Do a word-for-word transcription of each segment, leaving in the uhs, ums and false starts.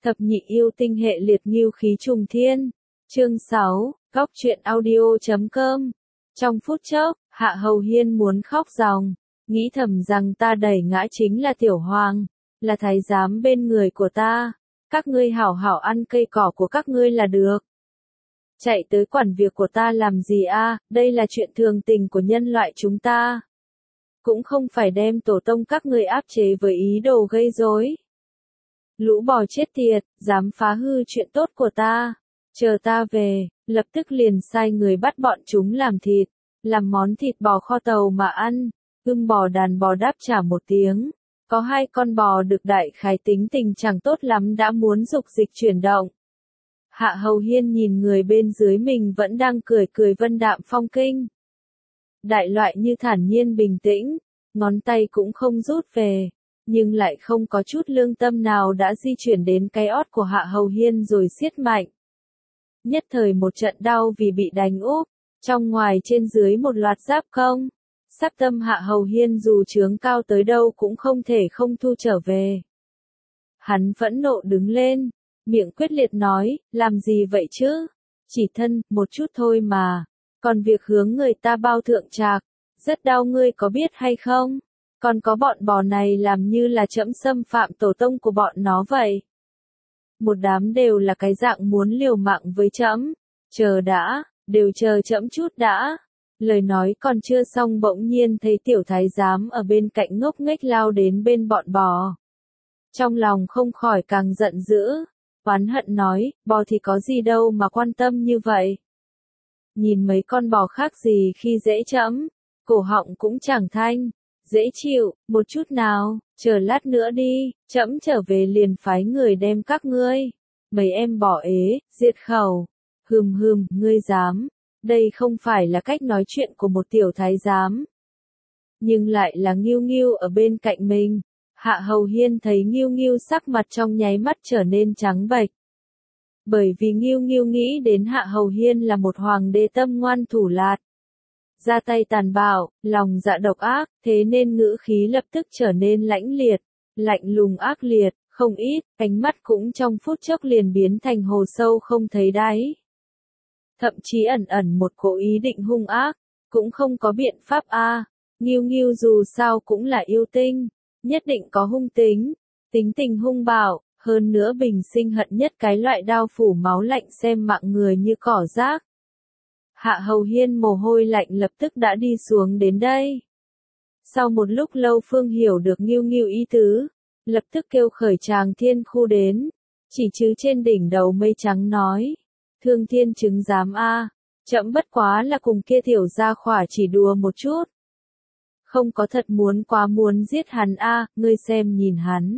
Thập nhị yêu tinh hệ liệt ngưu khí trùng thiên. Chương sáu, góc truyện audio chấm com. Trong phút chốc, Hạ Hầu Hiên muốn khóc ròng, nghĩ thầm rằng ta đẩy ngã chính là Tiểu Hoàng, là thái giám bên người của ta. Các ngươi hảo hảo ăn cây cỏ của các ngươi là được. Chạy tới quản việc của ta làm gì a? Đây là chuyện thường tình của nhân loại chúng ta. Cũng không phải đem tổ tông các ngươi áp chế với ý đồ gây rối. Lũ bò chết tiệt, dám phá hư chuyện tốt của ta. Chờ ta về, lập tức liền sai người bắt bọn chúng làm thịt, làm món thịt bò kho tàu mà ăn. Ưng bò đàn bò đáp trả một tiếng. Có hai con bò được đại khái tính tình chẳng tốt lắm đã muốn dục dịch chuyển động. Hạ Hầu Hiên nhìn người bên dưới mình vẫn đang cười cười vân đạm phong kinh. Đại loại như thản nhiên bình tĩnh, ngón tay cũng không rút về, nhưng lại không có chút lương tâm nào đã di chuyển đến cái ót của Hạ Hầu Hiên rồi siết mạnh. Nhất thời một trận đau vì bị đánh úp, trong ngoài trên dưới một loạt giáp công. Sắp tâm Hạ Hầu Hiên dù chướng cao tới đâu cũng không thể không thu trở về. Hắn phẫn nộ đứng lên, miệng quyết liệt nói, làm gì vậy chứ? Chỉ thân, một chút thôi mà. Còn việc hướng người ta bao thượng trạc, rất đau ngươi có biết hay không? Còn có bọn bò này làm như là trẫm xâm phạm tổ tông của bọn nó vậy. Một đám đều là cái dạng muốn liều mạng với trẫm. Chờ đã, đều chờ trẫm chút đã. Lời nói còn chưa xong bỗng nhiên thấy tiểu thái giám ở bên cạnh ngốc nghếch lao đến bên bọn bò. Trong lòng không khỏi càng giận dữ, oán hận nói, bò thì có gì đâu mà quan tâm như vậy. Nhìn mấy con bò khác gì khi dễ trẫm, cổ họng cũng chẳng thanh, dễ chịu, một chút nào, chờ lát nữa đi, trẫm trở về liền phái người đem các ngươi, mấy em bò ế, diệt khẩu. Hừm hừm, ngươi dám. Đây không phải là cách nói chuyện của một tiểu thái giám. Nhưng lại là Ngưu Ngưu ở bên cạnh mình. Hạ Hầu Hiên thấy Ngưu Ngưu sắc mặt trong nháy mắt trở nên trắng bệch. Bởi vì Ngưu Ngưu nghĩ đến Hạ Hầu Hiên là một hoàng đế tâm ngoan thủ lạt. Ra tay tàn bạo, lòng dạ độc ác, thế nên ngữ khí lập tức trở nên lãnh liệt, lạnh lùng ác liệt, không ít, ánh mắt cũng trong phút chốc liền biến thành hồ sâu không thấy đáy. Thậm chí ẩn ẩn một cố ý định hung ác, cũng không có biện pháp a. À. Ngưu Ngưu dù sao cũng là yêu tinh, nhất định có hung tính, tính tình hung bạo, hơn nữa bình sinh hận nhất cái loại đao phủ máu lạnh xem mạng người như cỏ rác. Hạ Hầu Hiên mồ hôi lạnh lập tức đã đi xuống đến đây. Sau một lúc lâu Phương hiểu được Ngưu Ngưu ý tứ, lập tức kêu khởi Tràng Thiên Khu đến, chỉ chứ trên đỉnh đầu mây trắng nói. Thương Thiên chứng giám a, trẫm bất quá là cùng kia tiểu gia khỏa chỉ đùa một chút. Không có thật muốn quá muốn giết hắn a, ngươi xem nhìn hắn.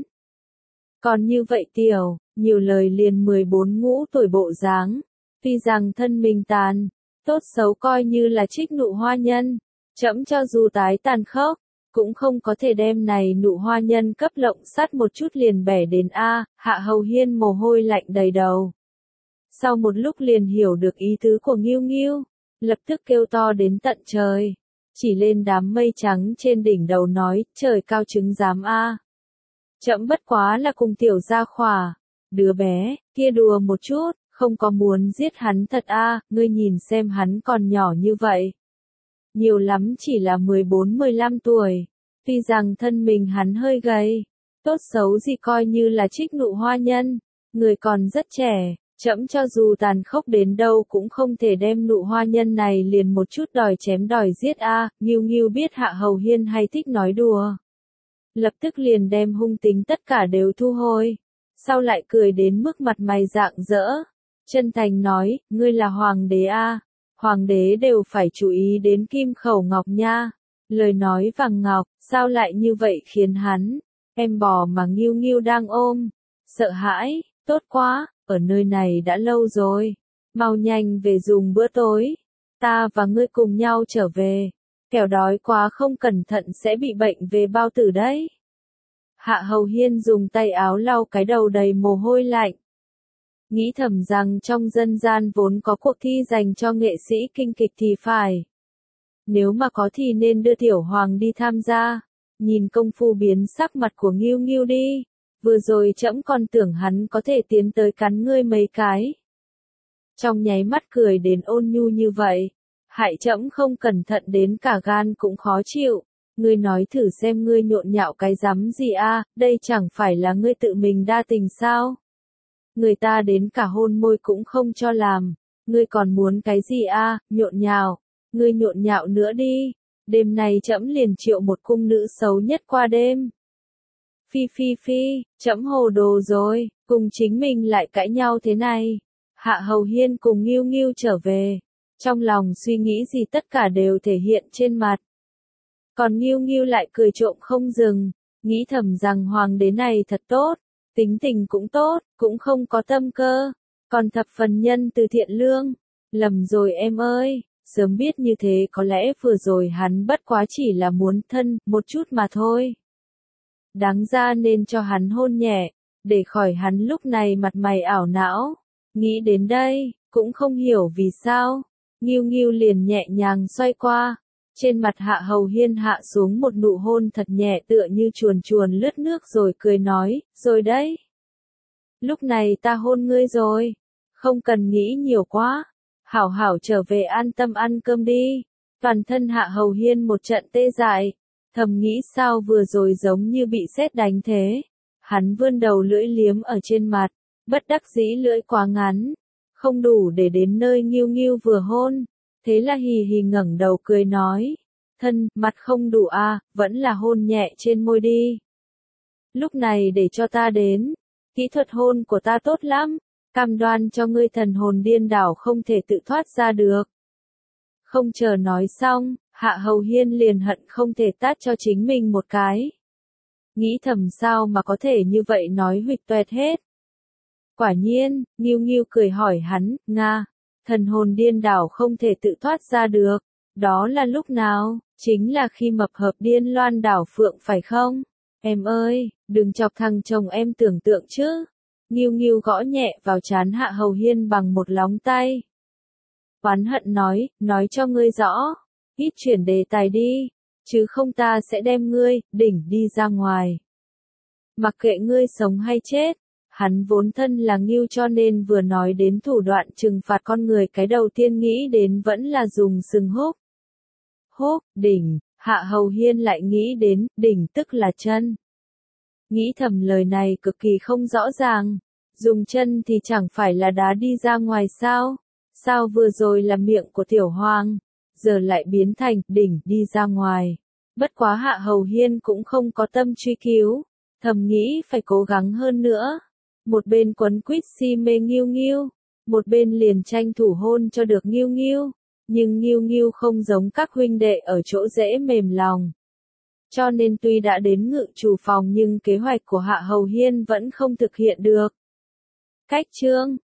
Còn như vậy tiểu, nhiều lời liền mười bốn ngũ tuổi bộ dáng, tuy rằng thân mình tàn, tốt xấu coi như là trích nụ hoa nhân, trẫm cho dù tái tàn khốc, cũng không có thể đem này nụ hoa nhân cấp lộng sắt một chút liền bẻ đến a. Hạ Hầu Hiên mồ hôi lạnh đầy đầu. Sau một lúc liền hiểu được ý tứ của Ngưu Ngưu, lập tức kêu to đến tận trời, chỉ lên đám mây trắng trên đỉnh đầu nói, trời cao chứng giám a. Trẫm bất quá là cùng tiểu gia khỏa, đứa bé, kia đùa một chút, không có muốn giết hắn thật a, ngươi nhìn xem hắn còn nhỏ như vậy. Nhiều lắm chỉ là mười bốn mười lăm tuổi, tuy rằng thân mình hắn hơi gầy, tốt xấu gì coi như là trích nụ hoa nhân, người còn rất trẻ. Trẫm cho dù tàn khốc đến đâu cũng không thể đem nụ hoa nhân này liền một chút đòi chém đòi giết a. À. Ngưu Ngưu biết Hạ Hầu Hiên hay thích nói đùa, lập tức liền đem hung tính tất cả đều thu hồi, sau lại cười đến mức mặt mày rạng rỡ, chân thành nói, ngươi là hoàng đế a, à. Hoàng đế đều phải chú ý đến kim khẩu ngọc nha. Lời nói vàng ngọc, sao lại như vậy khiến hắn, em bò mà Ngưu Ngưu đang ôm, sợ hãi, tốt quá. Ở nơi này đã lâu rồi, mau nhanh về dùng bữa tối, ta và ngươi cùng nhau trở về, kẻo đói quá không cẩn thận sẽ bị bệnh về bao tử đấy. Hạ Hầu Hiên dùng tay áo lau cái đầu đầy mồ hôi lạnh. Nghĩ thầm rằng trong dân gian vốn có cuộc thi dành cho nghệ sĩ kinh kịch thì phải. Nếu mà có thì nên đưa Tiểu Hoàng đi tham gia, nhìn công phu biến sắc mặt của Ngưu Ngưu đi. vừa rồi trẫm còn tưởng hắn có thể tiến tới cắn ngươi mấy cái. Trong nháy mắt cười đến ôn nhu như vậy, hại trẫm không cẩn thận đến cả gan cũng khó chịu. Ngươi nói thử xem ngươi nhộn nhạo cái rắm gì a, đây chẳng phải là ngươi tự mình đa tình sao? Người ta đến cả hôn môi cũng không cho làm, ngươi còn muốn cái gì a, nhộn nhạo, ngươi nhộn nhạo nữa đi, đêm nay trẫm liền triệu một cung nữ xấu nhất qua đêm. Phi phi phi, trẫm hồ đồ rồi, cùng chính mình lại cãi nhau thế này. Hạ Hầu Hiên cùng Ngưu Ngưu trở về, trong lòng suy nghĩ gì tất cả đều thể hiện trên mặt. Còn Ngưu Ngưu lại cười trộm không dừng, nghĩ thầm rằng hoàng đế này thật tốt, tính tình cũng tốt, cũng không có tâm cơ, còn thập phần nhân từ thiện lương. Lầm rồi em ơi, sớm biết như thế có lẽ vừa rồi hắn bất quá chỉ là muốn thân, một chút mà thôi. Đáng ra nên cho hắn hôn nhẹ, để khỏi hắn lúc này mặt mày ảo não. Nghĩ đến đây, cũng không hiểu vì sao, Ngưu Ngưu liền nhẹ nhàng xoay qua. Trên mặt Hạ Hầu Hiên hạ xuống một nụ hôn thật nhẹ tựa như chuồn chuồn lướt nước rồi cười nói, rồi đấy. Lúc này ta hôn ngươi rồi, không cần nghĩ nhiều quá, hảo hảo trở về an tâm ăn cơm đi. Toàn thân Hạ Hầu Hiên một trận tê dại, thầm nghĩ sao vừa rồi giống như bị sét đánh thế. Hắn vươn đầu lưỡi liếm ở trên mặt, bất đắc dĩ lưỡi quá ngắn, không đủ để đến nơi Ngưu Ngưu vừa hôn. Thế là hì hì ngẩng đầu cười nói, thân, mặt không đủ à, vẫn là hôn nhẹ trên môi đi. Lúc này để cho ta đến, kỹ thuật hôn của ta tốt lắm, cam đoan cho ngươi thần hồn điên đảo không thể tự thoát ra được. Không chờ nói xong, Hạ Hầu Hiên liền hận không thể tát cho chính mình một cái. Nghĩ thầm sao mà có thể như vậy nói huỵch toẹt hết. Quả nhiên, Ngưu Ngưu cười hỏi hắn, Nga. Thần hồn điên đảo không thể tự thoát ra được, đó là lúc nào, chính là khi mập hợp điên loan đảo phượng phải không? Em ơi, đừng chọc thằng chồng em tưởng tượng chứ. Ngưu Ngưu gõ nhẹ vào trán Hạ Hầu Hiên bằng một lóng tay. Oán hận nói, nói cho ngươi rõ, ít chuyển đề tài đi, chứ không ta sẽ đem ngươi, đỉnh đi ra ngoài. Mặc kệ ngươi sống hay chết. Hắn vốn thân là Ngưu cho nên vừa nói đến thủ đoạn trừng phạt con người cái đầu tiên nghĩ đến vẫn là dùng sừng húc. Húc, đỉnh, Hạ Hầu Hiên lại nghĩ đến, đỉnh tức là chân. Nghĩ thầm lời này cực kỳ không rõ ràng, dùng chân thì chẳng phải là đá đi ra ngoài sao, sao vừa rồi là miệng của tiểu hoàng, giờ lại biến thành, đỉnh đi ra ngoài. Bất quá Hạ Hầu Hiên cũng không có tâm truy cứu, thầm nghĩ phải cố gắng hơn nữa. Một bên quấn quýt si mê Ngưu Ngưu, một bên liền tranh thủ hôn cho được Ngưu Ngưu, nhưng Ngưu Ngưu không giống các huynh đệ ở chỗ dễ mềm lòng. Cho nên tuy đã đến ngự chủ phòng nhưng kế hoạch của Hạ Hầu Hiên vẫn không thực hiện được. Cách chương